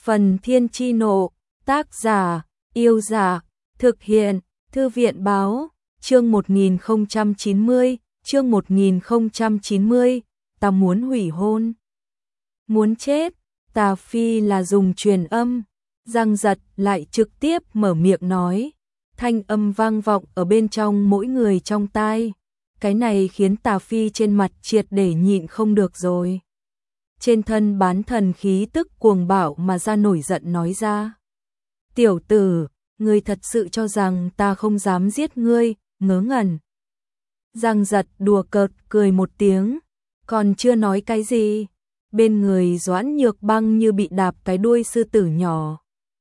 Phần Thiên Chi Nộ, tác giả, Yêu Giả, thực hiện, Thư viện Báo, chương 1090, chương 1090, ta muốn hủy hôn. Muốn chết, Tà Phi là dùng truyền âm, Giang Giật lại trực tiếp mở miệng nói, thanh âm vang vọng ở bên trong mỗi người trong tai. Cái này khiến Tà Phi trên mặt triệt để nhịn không được rồi. Trên thân bán thần khí tức cuồng bạo mà ra nổi giận nói ra. Tiểu tử, ngươi thật sự cho rằng ta không dám giết ngươi, ngớ ngẩn. Giang Giật đùa cợt cười một tiếng, còn chưa nói cái gì. Bên người Doãn Nhược Băng như bị đạp cái đuôi sư tử nhỏ.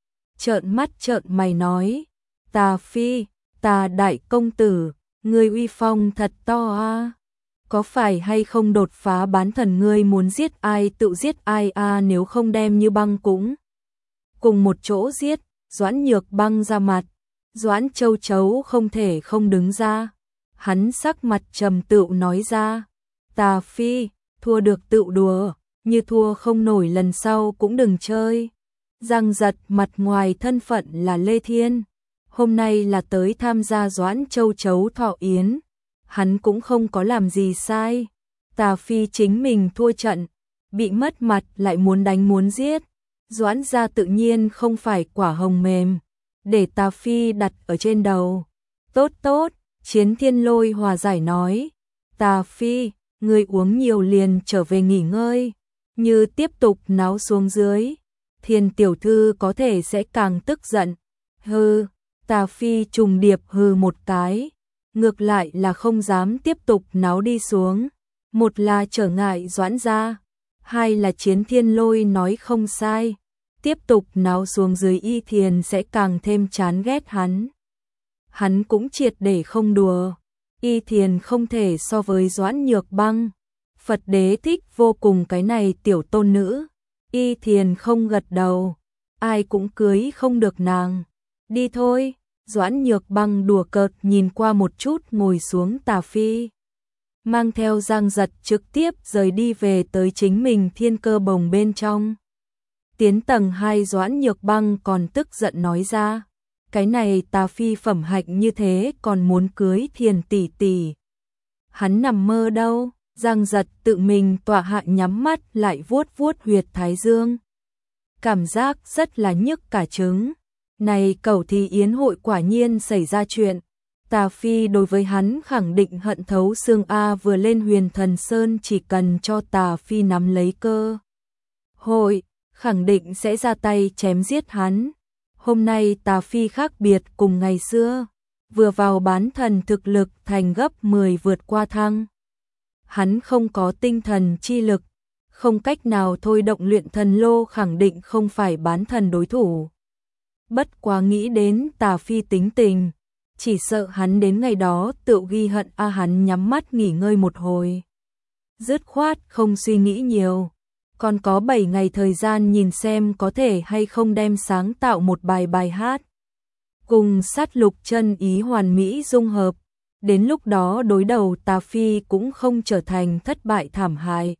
Trợn mắt trợn mày nói, Tà Phi, Tà đại công tử, ngươi uy phong thật to a. Có phải hay không đột phá bán thần ngươi muốn giết ai tự giết ai a, nếu không đem Như Băng cũng cùng một chỗ giết. Doãn Nhược Băng ra mặt, Doãn Châu Chấu không thể không đứng ra. Hắn sắc mặt trầm tựu nói ra, Tà Phi, thua được tựu đùa, như thua không nổi lần sau cũng đừng chơi. Giang Giật mặt ngoài thân phận là Lê Thiên, hôm nay là tới tham gia Doãn Châu Chấu thọ yến. Hắn cũng không có làm gì sai. Tà Phi chính mình thua trận, bị mất mặt lại muốn đánh muốn giết. Doãn gia tự nhiên không phải quả hồng mềm, để Tà Phi đặt ở trên đầu. Tốt tốt, Chiến Thiên Lôi hòa giải nói, Tà Phi, ngươi uống nhiều liền trở về nghỉ ngơi, như tiếp tục náo xuống dưới, Thiên tiểu thư có thể sẽ càng tức giận. Hừ, Tà Phi trùng điệp hừ một cái, ngược lại là không dám tiếp tục náo đi xuống. Một là trở ngại Doãn gia, hai là Chiến Thiên Lôi nói không sai, tiếp tục náo xuống dưới Y Thiền sẽ càng thêm chán ghét hắn. Hắn cũng triệt để không đùa, Y Thiền không thể so với Doãn Nhược Băng. Phật đế thích vô cùng cái này tiểu tôn nữ, Y Thiền không gật đầu, ai cũng cưới không được nàng. Đi thôi. Doãn Nhược Băng đùa cợt nhìn qua một chút ngồi xuống. Tà Phi mang theo Giang Giật trực tiếp rời đi về tới chính mình thiên cơ bồng bên trong. Tiến tầng 2 Doãn Nhược Băng còn tức giận nói ra, cái này Tà Phi phẩm hạnh như thế còn muốn cưới Thiền tỷ tỷ. Hắn nằm mơ đâu. Giang Giật tự mình tọa hạ nhắm mắt lại vuốt vuốt huyệt thái dương. Cảm giác rất là nhức cả trứng. Này cẩu thì yến hội quả nhiên xảy ra chuyện. Tà Phi đối với hắn khẳng định hận thấu xương a, vừa lên Huyền Thần Sơn chỉ cần cho Tà Phi nắm lấy cơ hội, khẳng định sẽ ra tay chém giết hắn. Hôm nay Tà Phi khác biệt cùng ngày xưa, vừa vào bán thần thực lực thành gấp 10 vượt qua thăng. Hắn không có tinh thần chi lực, không cách nào thôi động luyện thần lô, khẳng định không phải bán thần đối thủ. Bất quá nghĩ đến Tà Phi tính tình, chỉ sợ hắn đến ngày đó tự ghi hận a. Hắn nhắm mắt nghỉ ngơi một hồi, dứt khoát không suy nghĩ nhiều, còn có 7 ngày thời gian nhìn xem có thể hay không đem sáng tạo một bài hát cùng Sát Lục chân ý hoàn mỹ dung hợp. Đến lúc đó đối đầu Tà Phi cũng không trở thành thất bại thảm hại.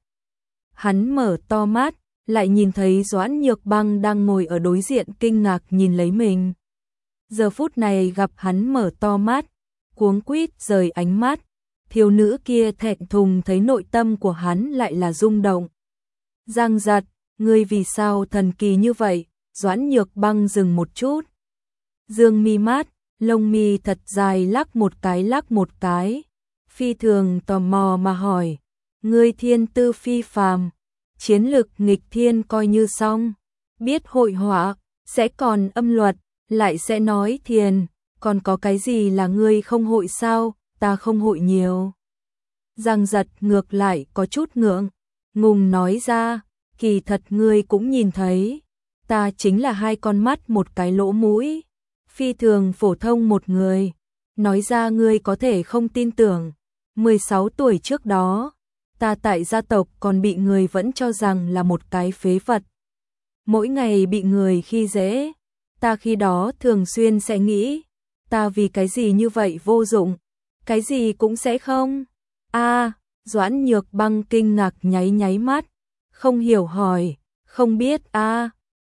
Hắn mở to mắt, lại nhìn thấy Doãn Nhược Băng đang ngồi ở đối diện kinh ngạc nhìn lấy mình. Giờ phút này gặp hắn mở to mắt, cuống quýt rời ánh mắt, thiếu nữ kia thẹn thùng thấy nội tâm của hắn lại là rung động. Giang Giật, ngươi vì sao thần kỳ như vậy? Doãn Nhược Băng dừng một chút, dương mi mát, lông mi thật dài lắc một cái, phi thường tò mò mà hỏi, ngươi thiên tư phi phàm, chiến lực nghịch thiên coi như xong, biết hội họa, sẽ còn âm luật, lại sẽ nói thiền, còn có cái gì là ngươi không hội sao? Ta không hội nhiều. Giang Giật ngược lại có chút ngượng ngùng nói ra, kỳ thật ngươi cũng nhìn thấy, ta chính là 2 con mắt một cái lỗ mũi, phi thường phổ thông một người. Nói ra ngươi có thể không tin tưởng, 16 tuổi trước đó, ta tại gia tộc còn bị người vẫn cho rằng là một cái phế vật. Mỗi ngày bị người khi dễ, ta khi đó thường xuyên sẽ nghĩ, ta vì cái gì như vậy vô dụng, cái gì cũng sẽ không. A, Doãn Nhược Băng kinh ngạc nháy mắt, không hiểu hỏi, không biết a,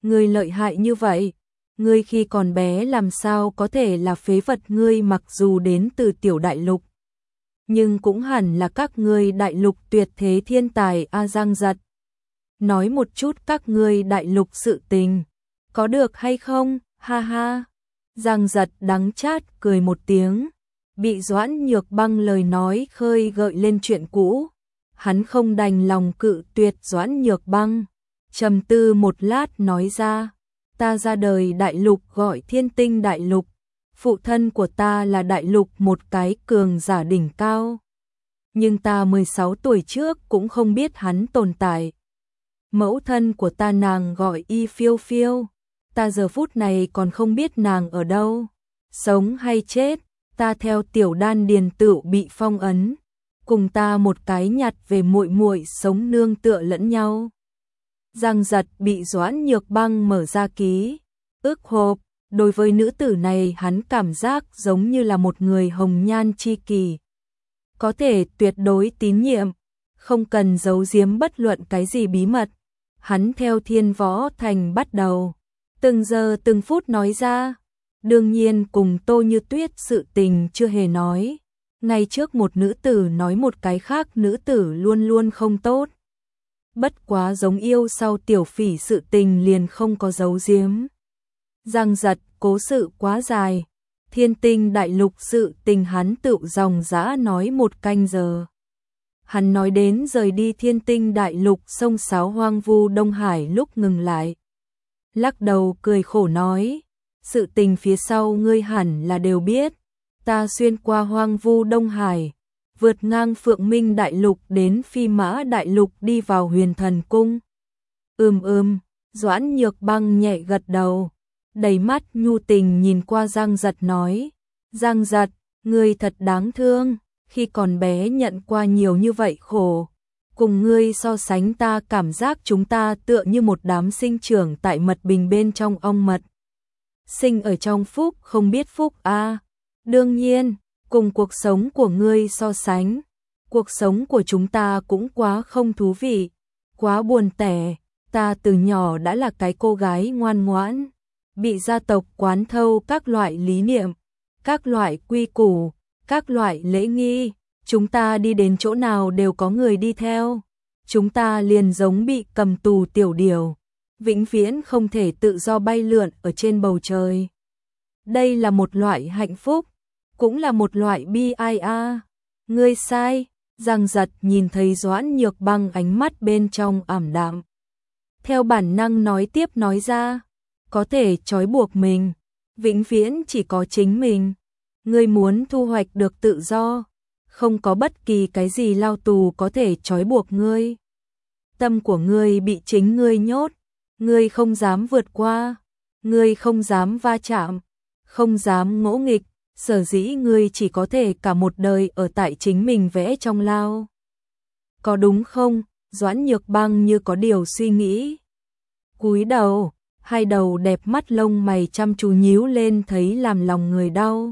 ngươi lợi hại như vậy, ngươi khi còn bé làm sao có thể là phế vật, ngươi mặc dù đến từ tiểu đại lục, nhưng cũng hẳn là các ngươi đại lục tuyệt thế thiên tài a. Giang Giật. Nói một chút các ngươi đại lục sự tình, có được hay không, ha ha. Giang Giật đắng chát cười một tiếng, bị Doãn Nhược Băng lời nói khơi gợi lên chuyện cũ. Hắn không đành lòng cự tuyệt Doãn Nhược Băng, trầm tư một lát nói ra, ta ra đời đại lục gọi Thiên Tinh đại lục, phụ thân của ta là đại lục một cái cường giả đỉnh cao. Nhưng ta 16 tuổi trước cũng không biết hắn tồn tại. Mẫu thân của ta nàng gọi Y Phiêu Phiêu, ta giờ phút này còn không biết nàng ở đâu, sống hay chết, ta theo tiểu đan điền tựu bị phong ấn, cùng ta một cái nhặt về muội muội sống nương tựa lẫn nhau. Giang Giật bị Doãn Nhược Băng mở ra ký ức hộp, đối với nữ tử này hắn cảm giác giống như là một người hồng nhan chi kỷ, có thể tuyệt đối tín nhiệm, không cần giấu giếm bất luận cái gì bí mật. Hắn theo Thiên Võ Thành bắt đầu, từng giờ từng phút nói ra, đương nhiên cùng Tô Như Tuyết sự tình chưa hề nói. Ngay trước một nữ tử nói một cái khác nữ tử luôn luôn không tốt. Bất quá giống yêu sau tiểu phỉ sự tình liền không có giấu giếm. Giang Giật cố sự quá dài, Thiên Tinh đại lục sự tình hắn tự dòng dã nói một canh giờ. Hắn nói đến rời đi Thiên Tinh đại lục sông sáo hoang vu Đông Hải lúc ngừng lại. Lắc đầu cười khổ nói, sự tình phía sau ngươi hẳn là đều biết. Ta xuyên qua hoang vu Đông Hải, vượt ngang Phượng Minh đại lục đến Phi Mã đại lục đi vào Huyền Thần cung. Doãn Nhược Băng nhẹ gật đầu, đầy mắt nhu tình nhìn qua Giang Giật nói, Giang Giật, ngươi thật đáng thương, khi còn bé nhận qua nhiều như vậy khổ, cùng ngươi so sánh ta cảm giác chúng ta tựa như một đám sinh trưởng tại mật bình bên trong ong mật. Sinh ở trong phúc không biết phúc a. Đương nhiên, cùng cuộc sống của ngươi so sánh, cuộc sống của chúng ta cũng quá không thú vị, quá buồn tẻ. Ta từ nhỏ đã là cái cô gái ngoan ngoãn, bị gia tộc quán thâu các loại lý niệm, các loại quy củ, các loại lễ nghi, chúng ta đi đến chỗ nào đều có người đi theo. Chúng ta liền giống bị cầm tù tiểu điểu, vĩnh viễn không thể tự do bay lượn ở trên bầu trời. Đây là một loại hạnh phúc, cũng là một loại bi ai a. Ngươi sai. Giang Giật nhìn thấy Doãn Nhược Băng ánh mắt bên trong ảm đạm, theo bản năng nói tiếp nói ra, có thể trói buộc mình, vĩnh viễn chỉ có chính mình. Ngươi muốn thu hoạch được tự do, không có bất kỳ cái gì lao tù có thể trói buộc ngươi. Tâm của ngươi bị chính ngươi nhốt, ngươi không dám vượt qua, ngươi không dám va chạm, không dám ngỗ nghịch, sở dĩ ngươi chỉ có thể cả một đời ở tại chính mình vẽ trong lao. Có đúng không? Doãn Nhược Băng như có điều suy nghĩ, cúi đầu, hai đầu đẹp mắt lông mày chăm chú nhíu lên thấy làm lòng người đau.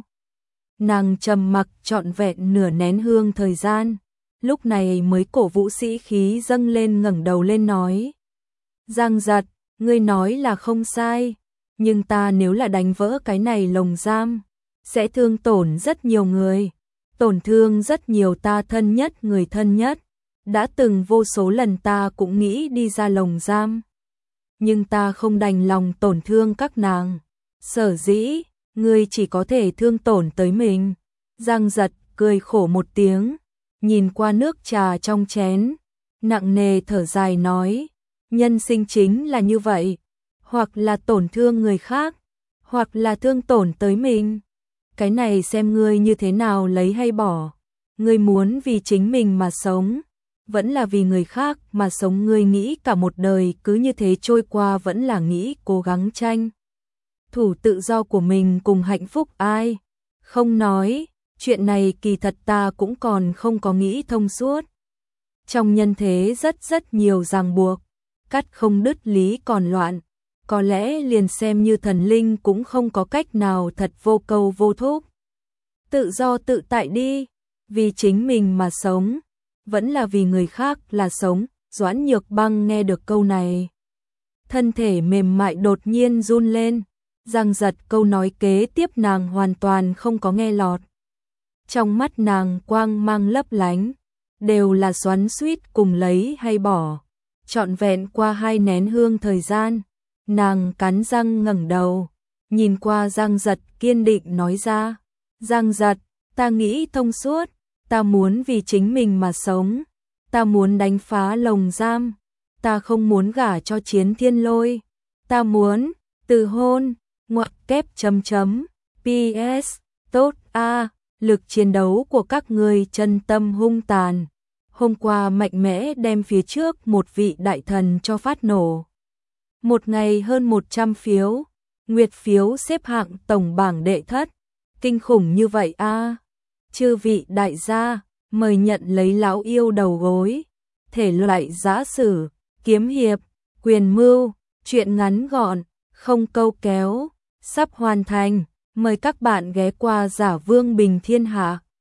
Nàng trầm mặc trọn vẹn nửa nén hương thời gian, lúc này mới cổ vũ sĩ khí dâng lên, ngẩng đầu lên nói, Giang Giật, ngươi nói là không sai, nhưng ta nếu là đánh vỡ cái này lồng giam, sẽ thương tổn rất nhiều người, tổn thương rất nhiều ta thân nhất người thân nhất. Đã từng vô số lần ta cũng nghĩ đi ra lồng giam, nhưng ta không đành lòng tổn thương các nàng. Sở dĩ, ngươi chỉ có thể thương tổn tới mình. Giang Giật cười khổ một tiếng, nhìn qua nước trà trong chén, nặng nề thở dài nói, nhân sinh chính là như vậy, hoặc là tổn thương người khác, hoặc là thương tổn tới mình. Cái này xem ngươi như thế nào lấy hay bỏ. Ngươi muốn vì chính mình mà sống, vẫn là vì người khác mà sống. Ngươi nghĩ cả một đời cứ như thế trôi qua, vẫn là nghĩ cố gắng tranh thủ tự do của mình cùng hạnh phúc ai? Không nói, chuyện này kỳ thật ta cũng còn không có nghĩ thông suốt. Trong nhân thế rất nhiều ràng buộc, cắt không đứt lý còn loạn, có lẽ liền xem như thần linh cũng không có cách nào thật vô câu vô thúc. Tự do tự tại đi, vì chính mình mà sống, vẫn là vì người khác là sống. Doãn Nhược Băng nghe được câu này, thân thể mềm mại đột nhiên run lên. Giang Giật câu nói kế tiếp nàng hoàn toàn không có nghe lọt. Trong mắt nàng quang mang lấp lánh, đều là xoắn xuýt cùng lấy hay bỏ. Trọn vẹn qua 2 nén hương thời gian, nàng cắn răng ngẩng đầu, nhìn qua Giang Giật kiên định nói ra, Giang Giật, ta nghĩ thông suốt, ta muốn vì chính mình mà sống, ta muốn đánh phá lồng giam, ta không muốn gả cho Chiến Thiên Lôi, ta muốn từ hôn, ngoặc kép chấm chấm, PS, tốt a, lực chiến đấu của các người chân tâm hung tàn. Hôm qua mạnh mẽ đem phía trước một vị đại thần cho phát nổ. Một ngày hơn 100 phiếu, nguyệt phiếu xếp hạng tổng bảng đệ thất. Kinh khủng như vậy a. Chư vị đại gia, mời nhận lấy lão yêu đầu gối. Thể loại giã sử, kiếm hiệp, quyền mưu, truyện ngắn gọn, không câu kéo, sắp hoàn thành. Mời các bạn ghé qua Giả Vương Bình Thiên Hạ.